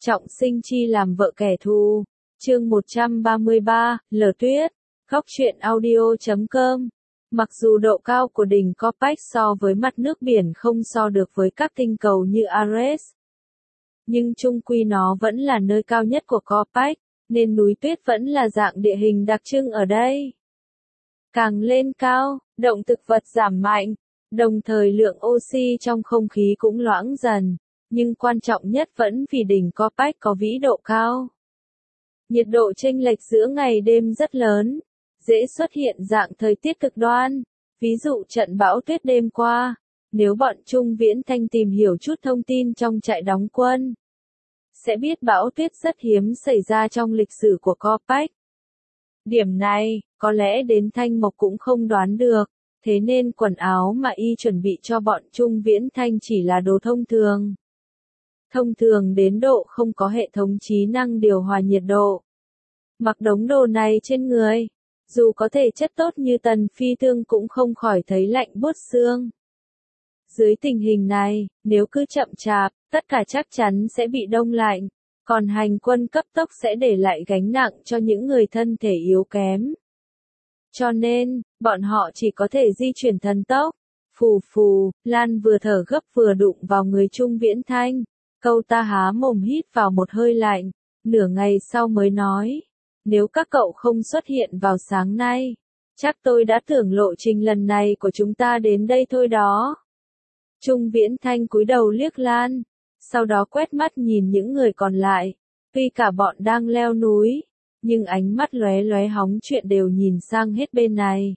Trọng sinh chi làm vợ kẻ thù. Chương 133, Lở Tuyết. Góc truyện audio.com. Mặc dù độ cao của đỉnh Kopech so với mặt nước biển không so được với các tinh cầu như Ares, nhưng chung quy nó vẫn là nơi cao nhất của Kopech, nên núi tuyết vẫn là dạng địa hình đặc trưng ở đây. Càng lên cao, động thực vật giảm mạnh, đồng thời lượng oxy trong không khí cũng loãng dần, nhưng quan trọng nhất vẫn vì đỉnh Kopech có vĩ độ cao. Nhiệt độ chênh lệch giữa ngày đêm rất lớn, dễ xuất hiện dạng thời tiết cực đoan, ví dụ trận bão tuyết đêm qua. Nếu bọn Trung Viễn Thanh tìm hiểu chút thông tin trong trại đóng quân, sẽ biết bão tuyết rất hiếm xảy ra trong lịch sử của Kopech. Điểm này, có lẽ đến Thanh Mộc cũng không đoán được, thế nên quần áo mà y chuẩn bị cho bọn Trung Viễn Thanh chỉ là đồ thông thường. Thông thường đến độ không có hệ thống trí năng điều hòa nhiệt độ. Mặc đống đồ này trên người, dù có thể chất tốt như Tần Phi Tương cũng không khỏi thấy lạnh buốt xương. Dưới tình hình này, nếu cứ chậm chạp, tất cả chắc chắn sẽ bị đông lạnh, còn hành quân cấp tốc sẽ để lại gánh nặng cho những người thân thể yếu kém. Cho nên, bọn họ chỉ có thể di chuyển thần tốc. Phù phù, Lan vừa thở gấp vừa đụng vào người Trung Viễn Thanh. Cậu ta há mồm hít vào một hơi lạnh, nửa ngày sau mới nói, nếu các cậu không xuất hiện vào sáng nay, chắc tôi đã tưởng lộ trình lần này của chúng ta đến đây thôi đó. Trung Viễn Thanh cúi đầu liếc Lan, sau đó quét mắt nhìn những người còn lại, tuy cả bọn đang leo núi, nhưng ánh mắt lóe lóe hóng chuyện đều nhìn sang hết bên này.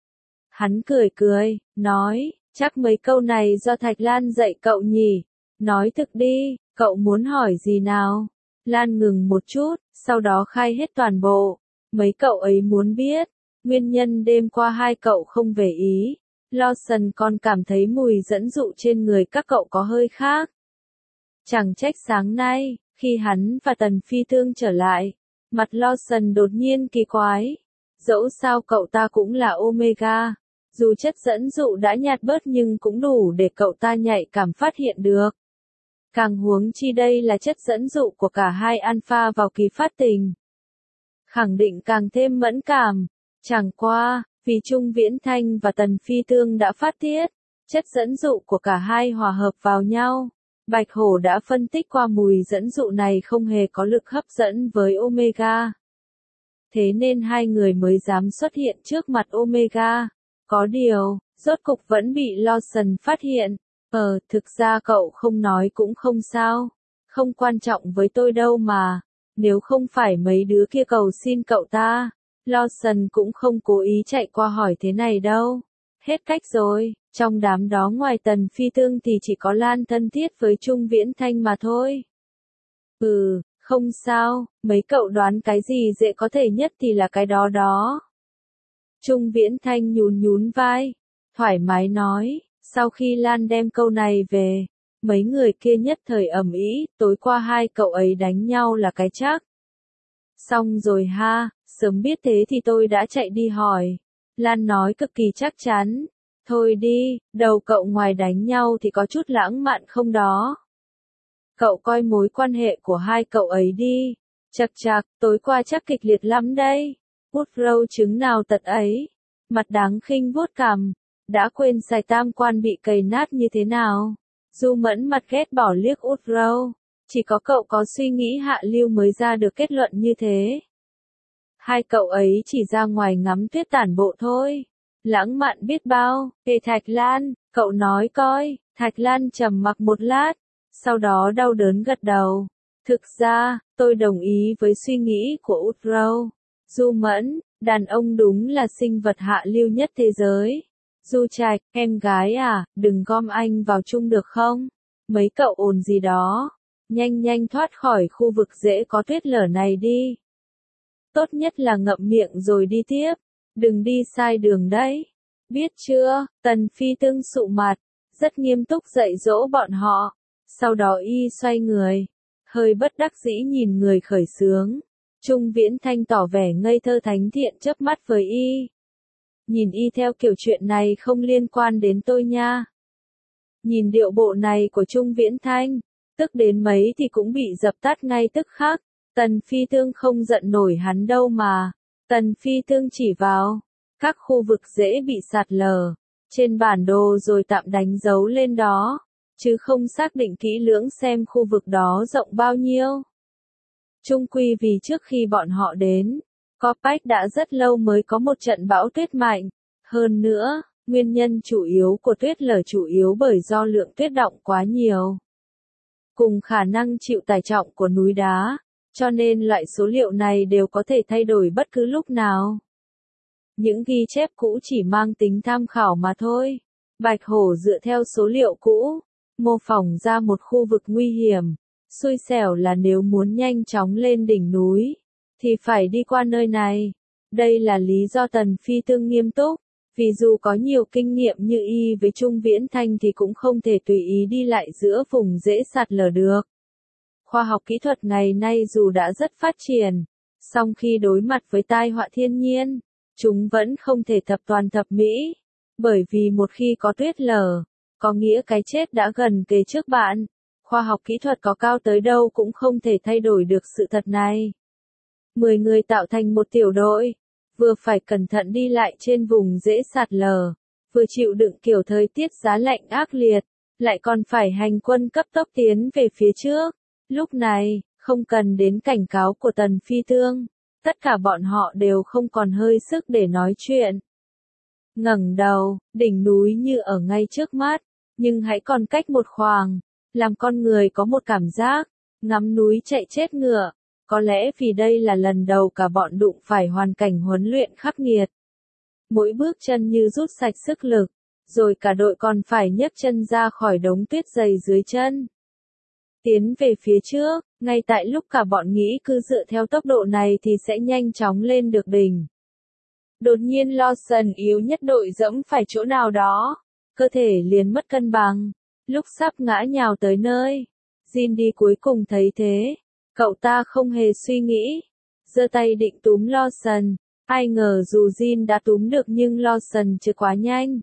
Hắn cười cười, nói, chắc mấy câu này do Thạch Lan dạy cậu nhỉ, nói thực đi, cậu muốn hỏi gì nào? Lan ngừng một chút, sau đó khai hết toàn bộ, mấy cậu ấy muốn biết, nguyên nhân đêm qua hai cậu không về ý. Lawson còn cảm thấy mùi dẫn dụ trên người các cậu có hơi khác. Chẳng trách sáng nay, khi hắn và Tần Phi Tương trở lại, mặt Lawson đột nhiên kỳ quái. Dẫu sao cậu ta cũng là Omega, dù chất dẫn dụ đã nhạt bớt nhưng cũng đủ để cậu ta nhạy cảm phát hiện được. Càng huống chi đây là chất dẫn dụ của cả hai alpha vào kỳ phát tình. Khẳng định càng thêm mẫn cảm. Chẳng qua, vì Trung Viễn Thanh và Tần Phi Tương đã phát tiết, chất dẫn dụ của cả hai hòa hợp vào nhau. Bạch Hổ đã phân tích qua mùi dẫn dụ này không hề có lực hấp dẫn với Omega. Thế nên hai người mới dám xuất hiện trước mặt Omega. Có điều, rốt cục vẫn bị Lawson phát hiện. Thực ra cậu không nói cũng không sao. Không quan trọng với tôi đâu mà. Nếu không phải mấy đứa kia cầu xin cậu ta, Lawson cũng không cố ý chạy qua hỏi thế này đâu. Hết cách rồi, trong đám đó ngoài Tần Phi Tương thì chỉ có Lan thân thiết với Trung Viễn Thanh mà thôi. Không sao, mấy cậu đoán cái gì dễ có thể nhất thì là cái đó đó. Trung Viễn Thanh nhún nhún vai, thoải mái nói, sau khi Lan đem câu này về, mấy người kia nhất thời ầm ĩ, tối qua hai cậu ấy đánh nhau là cái chắc. Xong rồi ha, sớm biết thế thì tôi đã chạy đi hỏi. Lan nói cực kỳ chắc chắn. Thôi đi, đầu cậu ngoài đánh nhau thì có chút lãng mạn không đó. Cậu coi mối quan hệ của hai cậu ấy đi. Chậc chạc, tối qua chắc kịch liệt lắm đây. Woodrow chứng nào tật ấy. Mặt đáng khinh vuốt cằm. Đã quên Sài Tam Quan bị cầy nát như thế nào. Du Mẫn mặt ghét bỏ liếc Woodrow. Chỉ có cậu có suy nghĩ hạ lưu mới ra được kết luận như thế. Hai cậu ấy chỉ ra ngoài ngắm tuyết tản bộ thôi. Lãng mạn biết bao. Thạch Lan, cậu nói coi. Thạch Lan trầm mặc một lát, sau đó đau đớn gật đầu. Thực ra, tôi đồng ý với suy nghĩ của Woodrow. Du Mẫn, đàn ông đúng là sinh vật hạ lưu nhất thế giới. Du Trạch, em gái à, đừng gom anh vào chung được không? Mấy cậu ồn gì đó. Nhanh nhanh thoát khỏi khu vực dễ có tuyết lở này đi. Tốt nhất là ngậm miệng rồi đi tiếp. Đừng đi sai đường đấy. Biết chưa? Tần Phi Tương sụ mặt, rất nghiêm túc dạy dỗ bọn họ. Sau đó y xoay người, hơi bất đắc dĩ nhìn người khởi xướng. Trung Viễn Thanh tỏ vẻ ngây thơ thánh thiện chớp mắt với y. Nhìn y theo kiểu chuyện này không liên quan đến tôi nha. Nhìn điệu bộ này của Trung Viễn Thanh, Tức đến mấy thì cũng bị dập tắt ngay tức khắc. Tần Phi Tương không giận nổi hắn đâu mà. Tần Phi Tương chỉ vào các khu vực dễ bị sạt lở trên bản đồ rồi tạm đánh dấu lên đó, chứ không xác định kỹ lưỡng xem khu vực đó rộng bao nhiêu. Chung quy vì trước khi bọn họ đến, Kopech đã rất lâu mới có một trận bão tuyết mạnh. Hơn nữa, nguyên nhân chủ yếu của tuyết lở chủ yếu bởi do lượng tuyết đọng quá nhiều, cùng khả năng chịu tải trọng của núi đá, cho nên loại số liệu này đều có thể thay đổi bất cứ lúc nào. Những ghi chép cũ chỉ mang tính tham khảo mà thôi. Bạch Hổ dựa theo số liệu cũ, mô phỏng ra một khu vực nguy hiểm. Xui xẻo là nếu muốn nhanh chóng lên đỉnh núi, thì phải đi qua nơi này. Đây là lý do Tần Phi Tương nghiêm túc, vì dù có nhiều kinh nghiệm như y với Trung Viễn Thanh thì cũng không thể tùy ý đi lại giữa vùng dễ sạt lở được. Khoa học kỹ thuật ngày nay dù đã rất phát triển, song khi đối mặt với tai họa thiên nhiên, chúng vẫn không thể thập toàn thập mỹ, bởi vì một khi có tuyết lở, có nghĩa cái chết đã gần kề trước bạn. Khoa học kỹ thuật có cao tới đâu cũng không thể thay đổi được sự thật này. 10 người tạo thành một tiểu đội, vừa phải cẩn thận đi lại trên vùng dễ sạt lở, vừa chịu đựng kiểu thời tiết giá lạnh ác liệt, lại còn phải hành quân cấp tốc tiến về phía trước. Lúc này, không cần đến cảnh cáo của Tần Phi Tương, tất cả bọn họ đều không còn hơi sức để nói chuyện. Ngẩng đầu, đỉnh núi như ở ngay trước mắt, nhưng hãy còn cách một khoảng, làm con người có một cảm giác ngắm núi chạy chết ngựa. Có lẽ vì đây là lần đầu cả bọn đụng phải hoàn cảnh huấn luyện khắc nghiệt. Mỗi bước chân như rút sạch sức lực, rồi cả đội còn phải nhấc chân ra khỏi đống tuyết dày dưới chân. Tiến về phía trước, ngay tại lúc cả bọn nghĩ cứ dựa theo tốc độ này thì sẽ nhanh chóng lên được đỉnh. Đột nhiên Lawson yếu nhất đội dẫm phải chỗ nào đó, cơ thể liền mất cân bằng, lúc sắp ngã nhào tới nơi. Jin đi cuối cùng thấy thế, cậu ta không hề suy nghĩ, giơ tay định túm Lawson, ai ngờ dù Jin đã túm được nhưng Lawson chưa quá nhanh,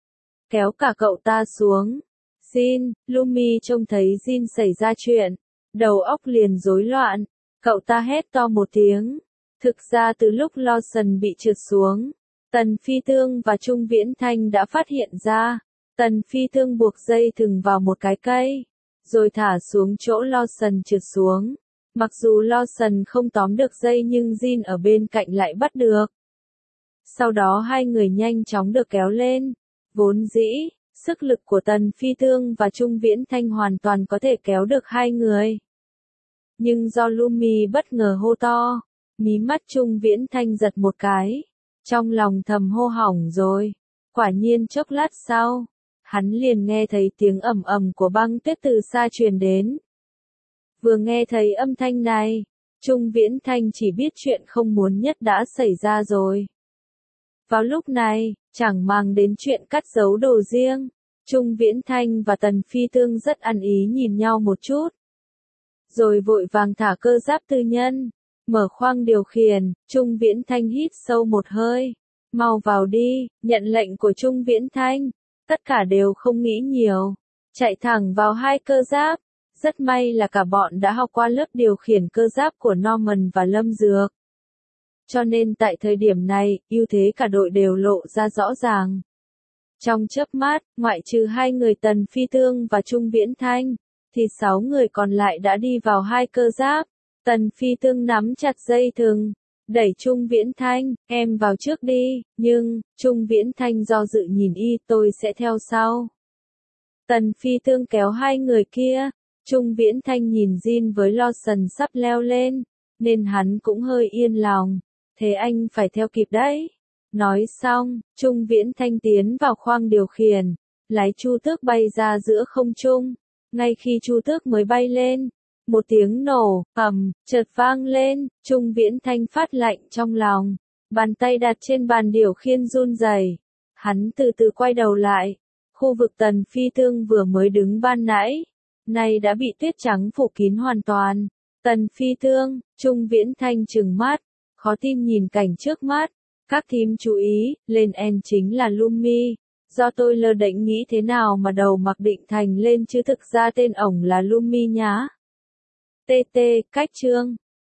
kéo cả cậu ta xuống. Jin, Lumi trông thấy Jin xảy ra chuyện, đầu óc liền rối loạn, cậu ta hét to một tiếng. Thực ra từ lúc Lawson bị trượt xuống, Tần Phi Tương và Trung Viễn Thanh đã phát hiện ra. Tần Phi Tương buộc dây thừng vào một cái cây, rồi thả xuống chỗ Lawson trượt xuống. Mặc dù Lawson không tóm được dây nhưng Jin ở bên cạnh lại bắt được. Sau đó hai người nhanh chóng được kéo lên. Vốn dĩ, sức lực của Tần Phi Tương và Trung Viễn Thanh hoàn toàn có thể kéo được hai người. Nhưng do Lumi bất ngờ hô to, mí mắt Trung Viễn Thanh giật một cái. Trong lòng thầm hô hỏng rồi. Quả nhiên chốc lát sau, hắn liền nghe thấy tiếng ầm ầm của băng tuyết từ xa truyền đến. Vừa nghe thấy âm thanh này, Trung Viễn Thanh chỉ biết chuyện không muốn nhất đã xảy ra rồi. Vào lúc này, chẳng màng đến chuyện cắt giấu đồ riêng, Trung Viễn Thanh và Tần Phi Tương rất ăn ý nhìn nhau một chút. Rồi vội vàng thả cơ giáp tư nhân, mở khoang điều khiển. Trung Viễn Thanh hít sâu một hơi. Mau vào đi, nhận lệnh của Trung Viễn Thanh. Tất cả đều không nghĩ nhiều, chạy thẳng vào hai cơ giáp. Rất may là cả bọn đã học qua lớp điều khiển cơ giáp của Norman và Lâm Dược. Cho nên tại thời điểm này, ưu thế cả đội đều lộ ra rõ ràng. Trong chớp mắt, ngoại trừ hai người Tần Phi Tương và Trung Viễn Thanh, thì 6 người còn lại đã đi vào hai cơ giáp. Tần Phi Tương nắm chặt dây thừng, đẩy Trung Viễn Thanh, em vào trước đi, nhưng, Trung Viễn Thanh do dự nhìn y, tôi sẽ theo sau. Tần Phi Tương kéo hai người kia, Trung Viễn Thanh nhìn Jin với Lawson sắp leo lên, nên hắn cũng hơi yên lòng, thế anh phải theo kịp đấy. Nói xong, Trung Viễn Thanh tiến vào khoang điều khiển, lái Chu Tước bay ra giữa không trung. Ngay khi Chu Tước mới bay lên, một tiếng nổ, chợt vang lên, Trung Viễn Thanh phát lạnh trong lòng, bàn tay đặt trên bàn điều khiển run rẩy. Hắn từ từ quay đầu lại, khu vực Tần Phi Tương vừa mới đứng ban nãy, nay đã bị tuyết trắng phủ kín hoàn toàn. Tần Phi Tương, Trung Viễn Thanh trừng mắt, khó tin nhìn cảnh trước mắt. Các thím chú ý, lên en chính là Lumi, Do tôi lơ đễnh nghĩ thế nào mà đầu Mạc Định Thành lên chứ thực ra tên ổng là Lumi nhá. TT, cách chương.